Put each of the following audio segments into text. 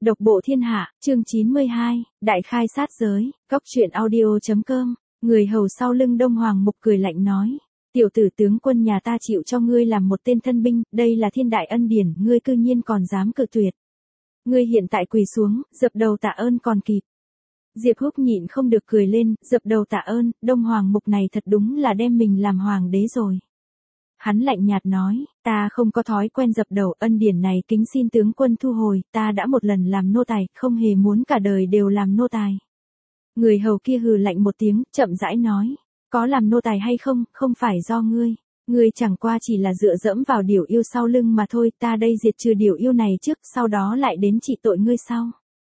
Độc bộ thiên hạ, chương 92, đại khai sát giới, góc truyện audio.com, người hầu sau lưng Đông Hoàng Mục cười lạnh nói. Tiểu tử tướng quân nhà ta chịu cho ngươi làm một tên thân binh, đây là thiên đại ân điển, ngươi cư nhiên còn dám cự tuyệt. Ngươi hiện tại quỳ xuống, dập đầu tạ ơn còn kịp. Diệp Húc nhịn không được cười lên, dập đầu tạ ơn, Đông Hoàng Mục này thật đúng là đem mình làm hoàng đế rồi. Hắn lạnh nhạt nói, ta không có thói quen dập đầu, ân điển này kính xin tướng quân thu hồi, ta đã một lần làm nô tài, không hề muốn cả đời đều làm nô tài. Người hầu kia hừ lạnh một tiếng, chậm rãi nói, có làm nô tài hay không, không phải do ngươi. Ngươi chẳng qua chỉ là dựa dẫm vào điều yêu sau lưng mà thôi, ta đây diệt trừ điều yêu này trước, sau đó lại đến trị tội ngươi sau.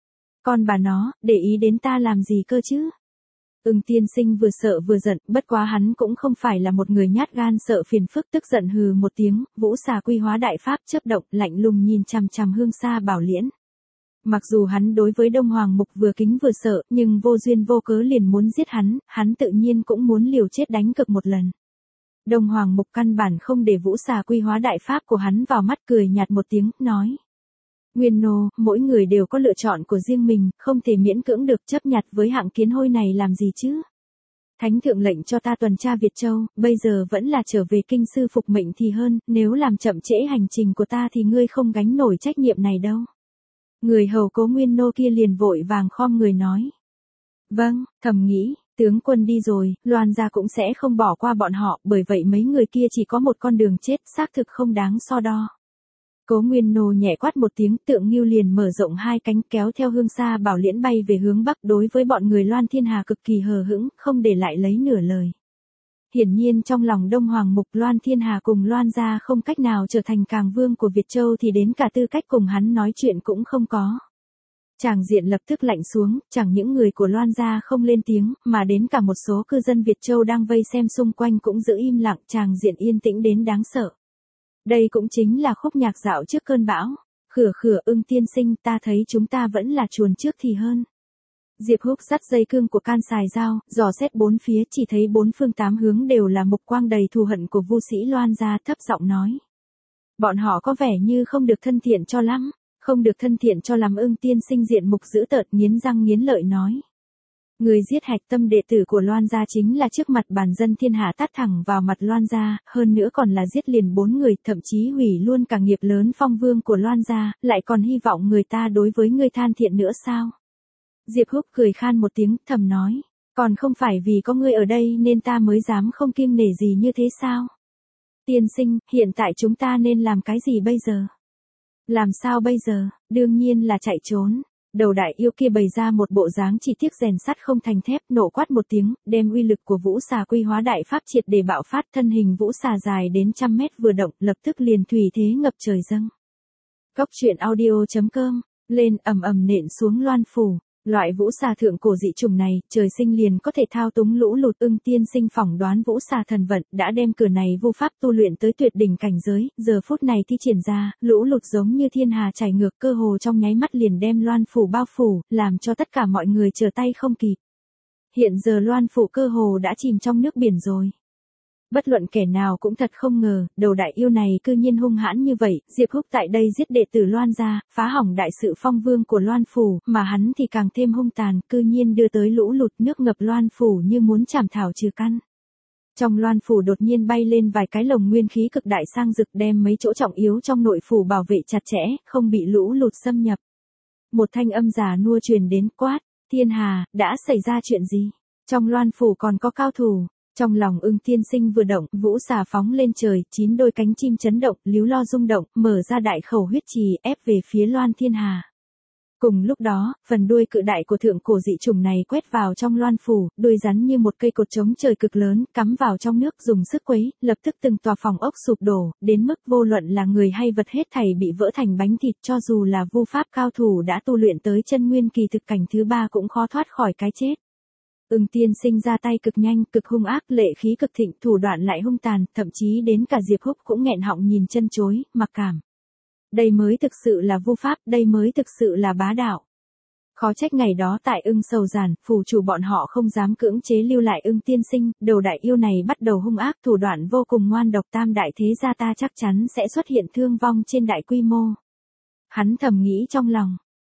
Con bà nó, để ý đến ta làm gì cơ chứ? Ưng tiên sinh vừa sợ vừa giận, bất quá hắn cũng không phải là một người nhát gan sợ phiền phức, tức giận hừ một tiếng, vũ xà quy hóa đại pháp chớp động, lạnh lùng nhìn chằm chằm Hương Sa Bảo Liễn. Mặc dù hắn đối với Đông Hoàng Mục vừa kính vừa sợ, nhưng vô duyên vô cớ liền muốn giết hắn tự nhiên cũng muốn liều chết đánh cược một lần. Đông Hoàng Mục căn bản không để vũ xà quy hóa đại pháp của hắn vào mắt, cười nhạt một tiếng, nói. Nguyên nô, mỗi người đều có lựa chọn của riêng mình, không thể miễn cưỡng được, chấp nhặt với hạng kiến hôi này làm gì chứ? Thánh thượng lệnh cho ta tuần tra Việt Châu, bây giờ vẫn là trở về kinh sư phục mệnh thì hơn, nếu làm chậm trễ hành trình của ta thì ngươi không gánh nổi trách nhiệm này đâu. Người hầu Cố Nguyên nô kia liền vội vàng khom người nói. Vâng, thầm nghĩ, tướng quân đi rồi, Loan gia cũng sẽ không bỏ qua bọn họ, bởi vậy mấy người kia chỉ có một con đường chết, xác thực không đáng so đo. Cố Nguyên nô nhẹ quát một tiếng, Tượng Ngưu liền mở rộng hai cánh kéo theo Hương Sa Bảo Liễn bay về hướng bắc, đối với bọn người Loan Thiên Hà cực kỳ hờ hững, không để lại lấy nửa lời. Hiển nhiên trong lòng Đông Hoàng Mục, Loan Thiên Hà cùng Loan gia không cách nào trở thành càng vương của Việt Châu thì đến cả tư cách cùng hắn nói chuyện cũng không có. Tràng diện lập tức lạnh xuống, chẳng những người của Loan gia không lên tiếng, mà đến cả một số cư dân Việt Châu đang vây xem xung quanh cũng giữ im lặng, tràng diện yên tĩnh đến đáng sợ. Đây cũng chính là khúc nhạc dạo trước cơn bão. Khửa khửa Ưng tiên sinh, ta thấy chúng ta vẫn là chuồn trước thì hơn. Diệp Húc dắt dây cương của can xài dao, dò xét bốn phía, chỉ thấy bốn phương tám hướng đều là mục quang đầy thù hận của Vu sĩ Loan gia, thấp giọng nói. Bọn họ có vẻ như không được thân thiện cho lắm, không được thân thiện cho lắm. Ưng tiên sinh diện mục dữ tợn, nghiến răng nghiến lợi nói. Người giết hạch tâm đệ tử của Loan gia chính là trước mặt bản dân thiên hạ tát thẳng vào mặt Loan gia, hơn nữa còn là giết liền 4 người, thậm chí hủy luôn cả nghiệp lớn phong vương của Loan gia, lại còn hy vọng người ta đối với ngươi than thiện nữa sao? Diệp Húc cười khan một tiếng, thầm nói, còn không phải vì có ngươi ở đây nên ta mới dám không kiêng nể gì như thế sao? Tiên sinh, hiện tại chúng ta nên làm cái gì bây giờ? Làm sao bây giờ? Đương nhiên là chạy trốn. Đầu đại yêu kia bày ra một bộ dáng chỉ tiếc rèn sắt không thành thép, nổ quát một tiếng, đem uy lực của vũ xà quy hóa đại pháp triệt để bạo phát, thân hình vũ xà dài đến 100 mét vừa động, lập tức liền thủy thế ngập trời dâng. Góc truyện audio.com, lên ầm ầm nện xuống Loan phủ. Loại vũ xà thượng cổ dị trùng này, trời sinh liền có thể thao túng lũ lụt. Ưng tiên sinh phỏng đoán vũ xà thần vận, đã đem cửa này vu pháp tu luyện tới tuyệt đỉnh cảnh giới, giờ phút này thi triển ra, lũ lụt giống như thiên hà chảy ngược, cơ hồ trong nháy mắt liền đem Loan phủ bao phủ, làm cho tất cả mọi người trở tay không kịp. Hiện giờ Loan phủ cơ hồ đã chìm trong nước biển rồi. Bất luận kẻ nào cũng thật không ngờ, đầu đại yêu này cư nhiên hung hãn như vậy. Diệp Húc tại đây giết đệ tử Loan gia, phá hỏng đại sự phong vương của Loan phủ, mà hắn thì càng thêm hung tàn, cư nhiên đưa tới lũ lụt nước ngập Loan phủ như muốn chảm thảo trừ căn. Trong Loan phủ đột nhiên bay lên vài cái lồng nguyên khí cực đại sang rực, đem mấy chỗ trọng yếu trong nội phủ bảo vệ chặt chẽ, không bị lũ lụt xâm nhập. Một thanh âm già nua truyền đến, quát, Thiên Hà, đã xảy ra chuyện gì? Trong Loan phủ còn có cao thủ. Trong lòng Ưng tiên sinh vừa động, vũ xà phóng lên trời, 9 đôi cánh chim chấn động, líu lo rung động, mở ra đại khẩu huyết trì, ép về phía Loan Thiên Hà. Cùng lúc đó, phần đuôi cự đại của thượng cổ dị trùng này quét vào trong Loan phủ, đuôi rắn như một cây cột chống trời cực lớn, cắm vào trong nước dùng sức quấy, lập tức từng tòa phòng ốc sụp đổ, đến mức vô luận là người hay vật hết thảy bị vỡ thành bánh thịt, cho dù là vu pháp cao thủ đã tu luyện tới chân nguyên kỳ thực cảnh thứ 3 cũng khó thoát khỏi cái chết. Ưng tiên sinh ra tay cực nhanh, cực hung ác, lệ khí cực thịnh, thủ đoạn lại hung tàn, thậm chí đến cả Diệp Húc cũng nghẹn họng nhìn chân chối, mặc cảm. Đây mới thực sự là vu pháp, đây mới thực sự là bá đạo. Khó trách ngày đó tại Ưng Sầu Giản, phủ chủ bọn họ không dám cưỡng chế lưu lại Ưng tiên sinh, đầu đại yêu này bắt đầu hung ác, thủ đoạn vô cùng ngoan độc, tam đại thế gia ta chắc chắn sẽ xuất hiện thương vong trên đại quy mô. Hắn thầm nghĩ trong lòng.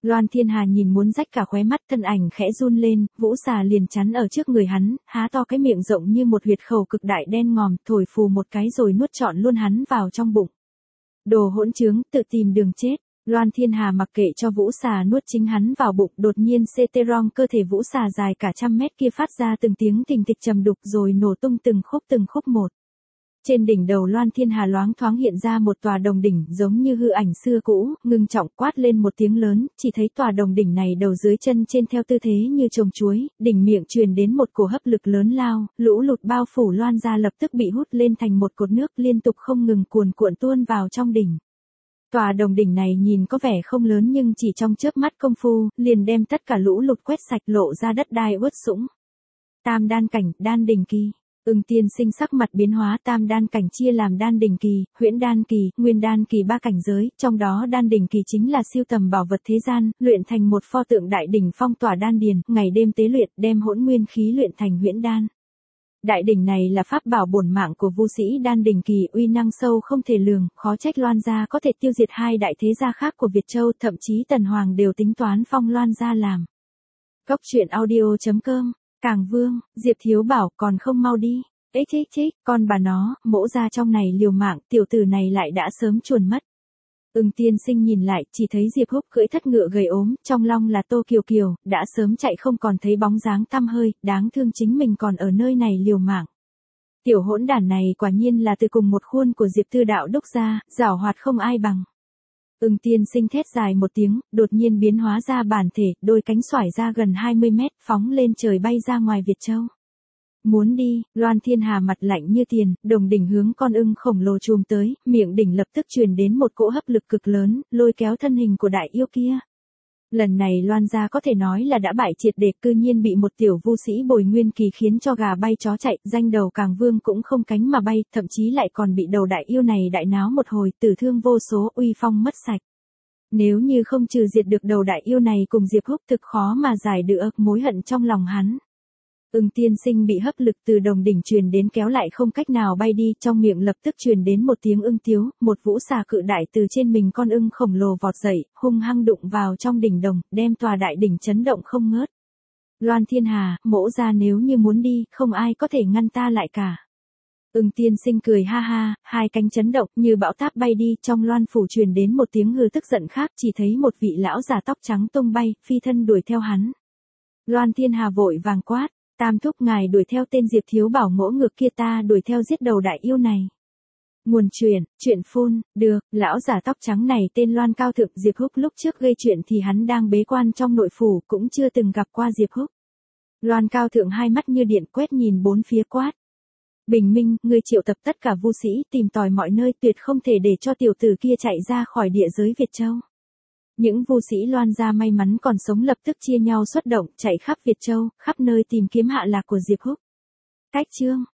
Loan Thiên Hà nhìn muốn rách cả khóe mắt, thân ảnh khẽ run lên, Vũ Xà liền chắn ở trước người hắn, há to cái miệng rộng như một huyệt khẩu cực đại đen ngòm, thổi phù một cái rồi nuốt trọn luôn hắn vào trong bụng. Đồ hỗn trướng, tự tìm đường chết. Loan Thiên Hà mặc kệ cho Vũ Xà nuốt chính hắn vào bụng, đột nhiên Cetron cơ thể Vũ Xà dài cả trăm mét kia phát ra từng tiếng thình thịch trầm đục rồi nổ tung từng khúc một. Trên đỉnh đầu Loan Thiên Hà loáng thoáng hiện ra một tòa đồng đỉnh giống như hư ảnh xưa cũ, ngưng trọng quát lên một tiếng lớn, chỉ thấy tòa đồng đỉnh này đầu dưới chân trên theo tư thế như trồng chuối, đỉnh miệng truyền đến một cổ hấp lực lớn lao, lũ lụt bao phủ Loan ra lập tức bị hút lên thành một cột nước liên tục không ngừng cuồn cuộn tuôn vào trong đỉnh. Tòa đồng đỉnh này nhìn có vẻ không lớn nhưng chỉ trong chớp mắt công phu, liền đem tất cả lũ lụt quét sạch lộ ra đất đai uất sũng. Tam đan cảnh, đan đỉnh kỳ. Ưng Tiên Sinh sắc mặt biến hóa, tam đan cảnh chia làm đan đỉnh kỳ, huyễn đan kỳ, nguyên đan kỳ ba cảnh giới, trong đó đan đỉnh kỳ chính là siêu tầm bảo vật thế gian, luyện thành một pho tượng đại đỉnh phong tỏa đan điền, ngày đêm tế luyện, đem hỗn nguyên khí luyện thành huyễn đan. Đại đỉnh này là pháp bảo bổn mạng của vu sĩ đan đỉnh kỳ, uy năng sâu không thể lường, khó trách Loan gia có thể tiêu diệt hai đại thế gia khác của Việt Châu, thậm chí Tần Hoàng đều tính toán phong Loan gia làm. Cốc truyện audio.com. Càng Vương, Diệp Thiếu bảo còn không mau đi. Ích, con bà nó, mỗ ra trong này liều mạng, tiểu tử này lại đã sớm chuồn mất. Ưng Tiên Sinh nhìn lại, chỉ thấy Diệp Húc cưỡi thất ngựa gầy ốm, trong long là Tô Kiều Kiều, đã sớm chạy không còn thấy bóng dáng tăm hơi, đáng thương chính mình còn ở nơi này liều mạng. Tiểu hỗn đản này quả nhiên là từ cùng một khuôn của Diệp Tư Đạo đúc ra, giảo hoạt không ai bằng. Ưng Tiên Sinh thét dài một tiếng, đột nhiên biến hóa ra bản thể, đôi cánh xoải ra gần 20 mét, phóng lên trời bay ra ngoài Việt Châu. Muốn đi, Loan Thiên Hà mặt lạnh như tiền, đồng đỉnh hướng con ưng khổng lồ chùm tới, miệng đỉnh lập tức truyền đến một cỗ hấp lực cực lớn, lôi kéo thân hình của đại yêu kia. Lần này Loan gia có thể nói là đã bại triệt để, cư nhiên bị một tiểu vu sĩ bồi nguyên kỳ khiến cho gà bay chó chạy, danh đầu Càng Vương cũng không cánh mà bay, thậm chí lại còn bị đầu đại yêu này đại náo một hồi, tử thương vô số, uy phong mất sạch. Nếu như không trừ diệt được đầu đại yêu này cùng Diệp Húc thực khó mà giải được mối hận trong lòng hắn. Ưng Tiên Sinh bị hấp lực từ đồng đỉnh truyền đến kéo lại không cách nào bay đi, trong miệng lập tức truyền đến một tiếng ưng tiếu, một vũ xà cự đại từ trên mình con ưng khổng lồ vọt dậy, hung hăng đụng vào trong đỉnh đồng, đem tòa đại đỉnh chấn động không ngớt. Loan Thiên Hà, mỗ ra nếu như muốn đi, không ai có thể ngăn ta lại cả. Ưng Tiên Sinh cười ha ha, hai cánh chấn động như bão táp bay đi, trong loan phủ truyền đến một tiếng hừ tức giận khác, chỉ thấy một vị lão già tóc trắng tung bay, phi thân đuổi theo hắn. Loan Thiên Hà vội vàng quát. Tam thúc ngài đuổi theo tên Diệp Thiếu bảo ngỗ ngược kia, ta đuổi theo giết đầu đại yêu này. Nguồn chuyện phun, được, lão giả tóc trắng này tên Loan Cao Thượng. Diệp Húc lúc trước gây chuyện thì hắn đang bế quan trong nội phủ, cũng chưa từng gặp qua Diệp Húc. Loan Cao Thượng hai mắt như điện quét nhìn bốn phía quát. Bình minh, ngươi triệu tập tất cả vu sĩ tìm tòi mọi nơi, tuyệt không thể để cho tiểu tử kia chạy ra khỏi địa giới Việt Châu. Những vu sĩ Loan gia may mắn còn sống lập tức chia nhau xuất động, chạy khắp Việt Châu, khắp nơi tìm kiếm hạ lạc của Diệp Húc. Cách chương